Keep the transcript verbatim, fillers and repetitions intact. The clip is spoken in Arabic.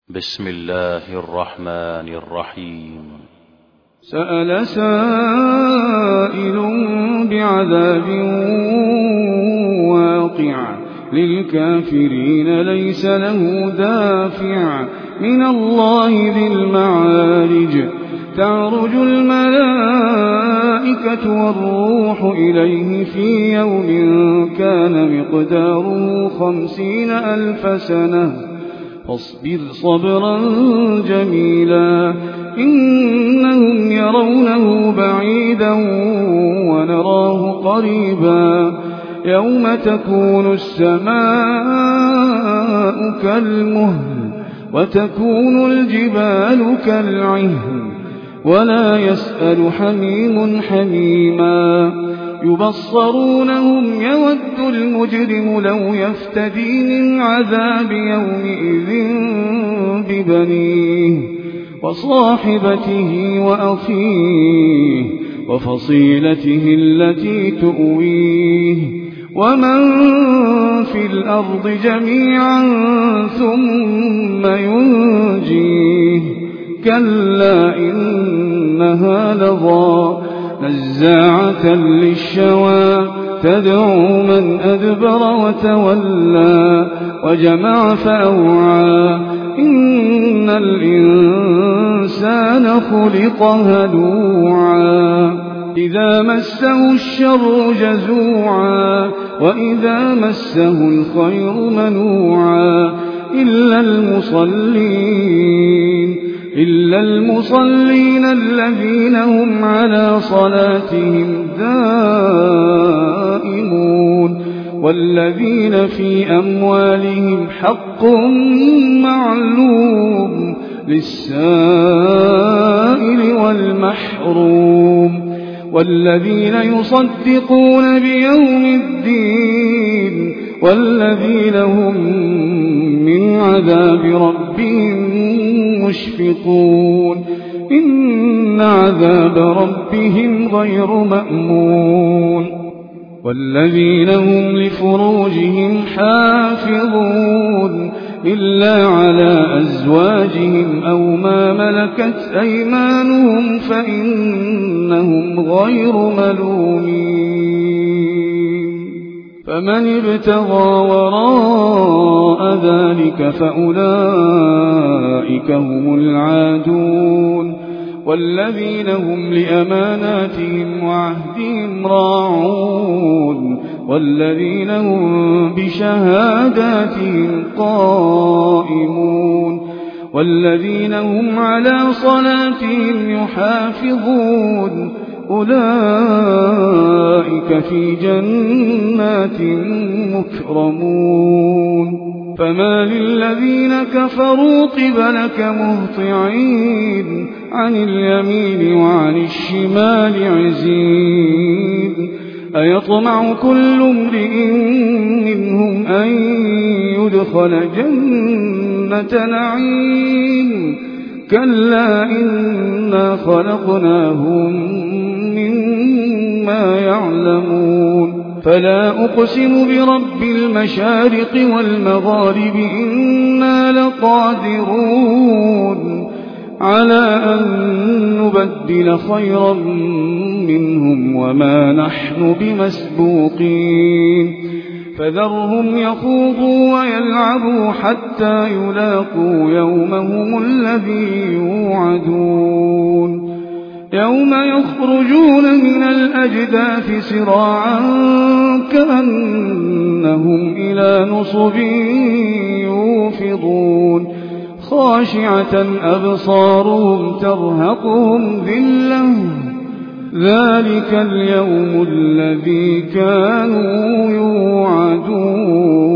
بسم الله الرحمن الرحيم. سأل سائل بعذاب واقع للكافرين ليس له دافع من الله ذي المعارج. تعرج الملائكة والروح إليه في يوم كان مقداره خمسين ألف سنة فاصبر صبرا جميلا إنهم يرونه بعيدا ونراه قريبا يوم تكون السماء كالمهل وتكون الجبال كالعهن ولا يسأل حميم حميما يبصرونهم يود المجرم لو يفتدي من عذاب يومئذ ببنيه وصاحبته وأخيه وفصيلته التي تؤويه ومن في الأرض جميعا ثم ينجيه كلا إنها لظى نزاعة للشوى تدعو من أدبر وتولى وجمع فأوعى إن الإنسان خلق هلوعا إذا مسه الشر جزوعا وإذا مسه الخير منوعا إلا المصلين إلا المصلين الذين هم على صلاتهم دائمون والذين في أموالهم حق معلوم للسائل والمحروم والذين يصدقون بيوم الدين والذين هم من عذاب ربهم مشفقون إن عذاب ربهم غير مأمون والذين هم لفروجهم حافظون إلا على أزواجهم أو ما ملكت أيمانهم فإنهم غير ملومين فمن ابتغى وراء ذلك فأولئك هم العادون والذين هم لأماناتهم وعهدهم راعون والذين هم بشهاداتهم قائمون والذين هم على صلاتهم يحافظون أولئك في جنات مكرمون فما للذين كفروا قبلك مهطعين عن اليمين وعن الشمال عزين أيطمع كل امرئ منهم أن يدخل جنة نعيم كلا إنا خلقناهم مما يعلمون فلا أقسم برب المشارق والمغارب إنا لقادرون على أن نبدل خيرا منهم وما نحن بمسبوقين فذرهم يخوضوا ويلعبوا حتى يلاقوا يومهم الذي يوعدون يوم يخرجون من الأجداث سراعا كأنهم إلى نصب يوفضون خاشعة أبصارهم ترهقهم ذلة ذلك اليوم الذي كانوا يوعدون.